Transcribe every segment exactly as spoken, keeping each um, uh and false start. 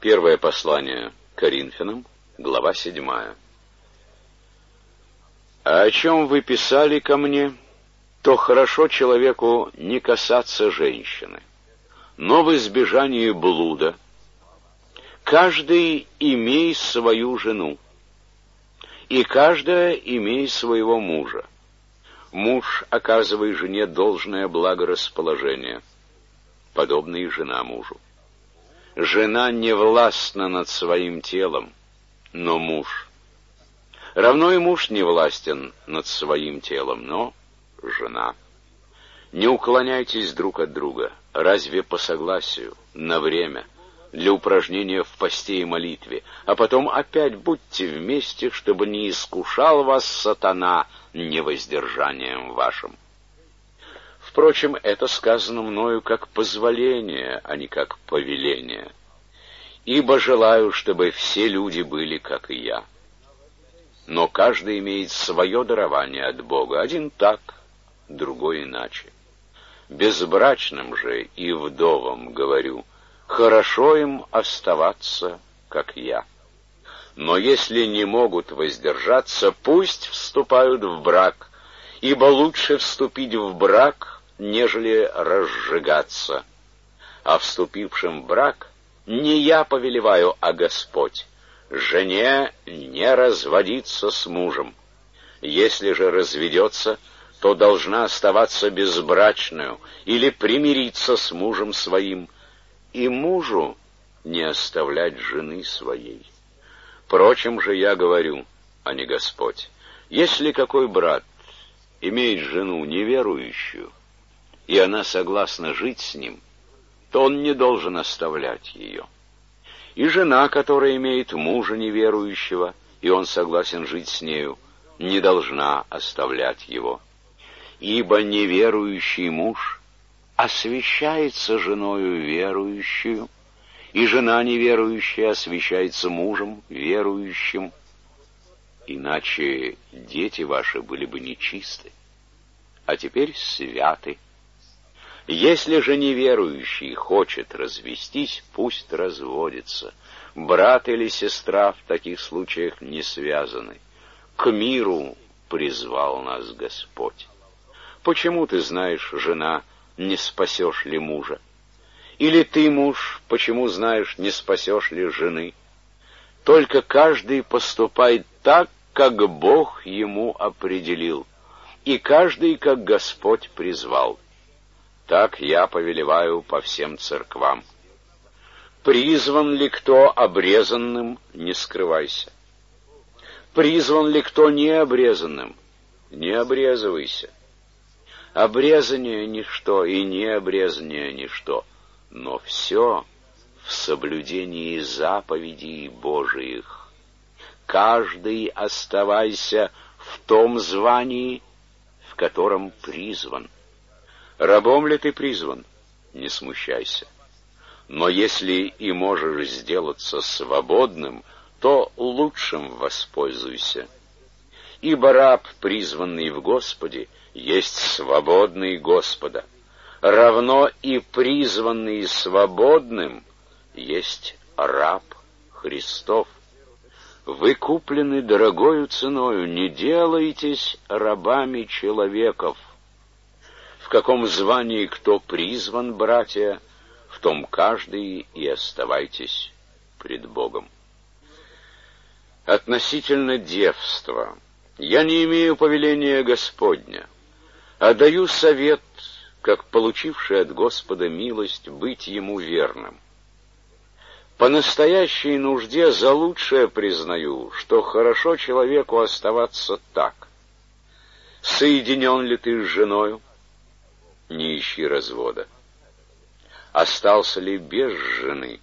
Первое послание Коринфянам, глава седьмая. «А о чем вы писали ко мне, то хорошо человеку не касаться женщины, но в избежании блуда каждый имей свою жену, и каждая имей своего мужа. Муж оказывай жене должное благорасположение, подобно и жена мужу. Жена не властна над своим телом, но муж. Равно и муж не властен над своим телом, но жена. Не уклоняйтесь друг от друга, разве по согласию, на время, для упражнения в посте и молитве, а потом опять будьте вместе, чтобы не искушал вас сатана невоздержанием вашим. Впрочем, это сказано мною как позволение, а не как повеление. Ибо желаю, чтобы все люди были, как и я. Но каждый имеет свое дарование от Бога, один так, другой иначе. Безбрачным же и вдовам говорю, хорошо им оставаться, как я. Но если не могут воздержаться, пусть вступают в брак, ибо лучше вступить в брак, нежели разжигаться. А вступившим в брак не я повелеваю, а Господь. Жене не разводиться с мужем. Если же разведется, то должна оставаться безбрачную или примириться с мужем своим, и мужу не оставлять жены своей. Впрочем же я говорю, а не Господь, если какой брат имеет жену неверующую, и она согласна жить с ним, то он не должен оставлять ее. И жена, которая имеет мужа неверующего, и он согласен жить с нею, не должна оставлять его. Ибо неверующий муж освящается женою верующую, и жена неверующая освящается мужем верующим. Иначе дети ваши были бы нечисты, а теперь святы. Если же неверующий хочет развестись, пусть разводится. Брат или сестра в таких случаях не связаны. К миру призвал нас Господь. Почему ты знаешь, жена, не спасешь ли мужа? Или ты, муж, почему знаешь, не спасешь ли жены? Только каждый поступает так, как Бог ему определил, и каждый, как Господь призвал. Так я повелеваю по всем церквам. Призван ли кто обрезанным, не скрывайся. Призван ли кто необрезанным, не обрезывайся. Обрезание — ничто, и необрезание — ничто, но все в соблюдении заповедей Божиих. Каждый оставайся в том звании, в котором призван. Рабом ли ты призван? Не смущайся. Но если и можешь сделаться свободным, то лучшим воспользуйся. Ибо раб, призванный в Господе, есть свободный Господа. Равно и призванный свободным есть раб Христов. Вы куплены дорогою ценою, не делайтесь рабами человеков. В каком звании кто призван, братья, в том каждый и оставайтесь пред Богом. Относительно девства я не имею повеления Господня, а даю совет, как получивший от Господа милость, быть Ему верным. По настоящей нужде за лучшее признаю, что хорошо человеку оставаться так. Соединен ли ты с женою? Не ищи развода. Остался ли без жены?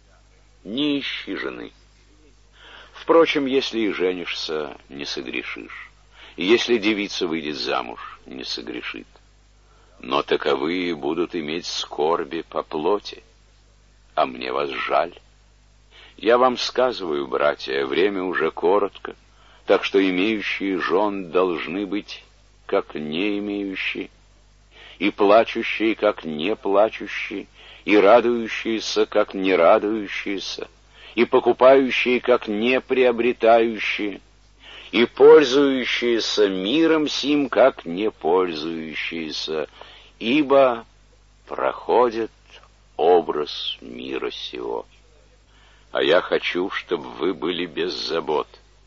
Не ищи жены. Впрочем, если и женишься, не согрешишь. И если девица выйдет замуж, не согрешит. Но таковые будут иметь скорби по плоти, а мне вас жаль. Я вам сказываю, братья, время уже коротко, так что имеющие жен должны быть, как не имеющие, и плачущие, как не плачущие, и радующиеся, как не радующиеся, и покупающие, как не приобретающие, и пользующиеся миром сим, как не пользующиеся, ибо проходит образ мира сего. А я хочу, чтобы вы были без забот.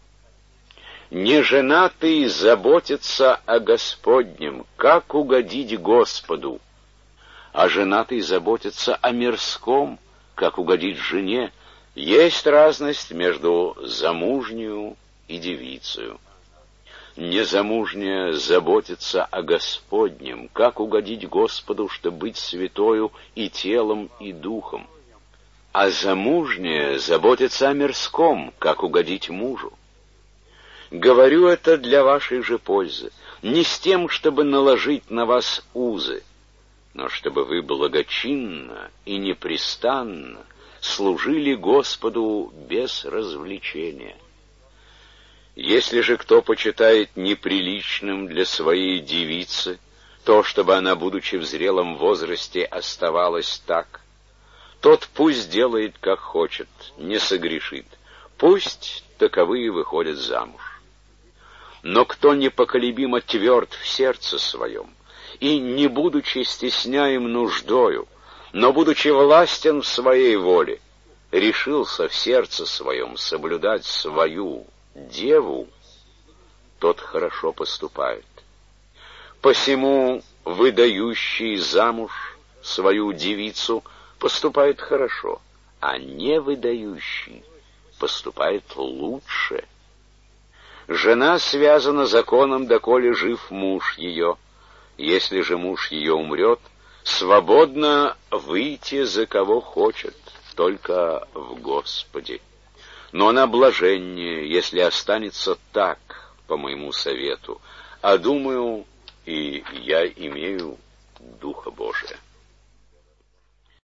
Неженатый заботится о Господнем, как угодить Господу, а женатый заботится о мирском, как угодить жене. Есть разность между замужнюю и девицею. Незамужняя заботится о Господнем, как угодить Господу, чтобы быть святою и телом, и духом. А замужняя заботится о мирском, как угодить мужу. Говорю это для вашей же пользы, не с тем, чтобы наложить на вас узы, но чтобы вы благочинно и непрестанно служили Господу без развлечения. Если же кто почитает неприличным для своей девицы то, чтобы она, будучи в зрелом возрасте, оставалась так, тот пусть делает, как хочет, не согрешит, пусть таковые выходят замуж. Но кто непоколебимо тверд в сердце своем, и, не будучи стесняем нуждою, но, будучи властен в своей воле, решился в сердце своем соблюдать свою деву, тот хорошо поступает. Посему выдающий замуж свою девицу поступает хорошо, а не выдающий поступает лучше. Жена связана законом, доколе жив муж ее. Если же муж ее умрет, свободно выйти за кого хочет, только в Господе. Но она блаженнее, если останется так, по моему совету, а думаю, и я имею Духа Божия.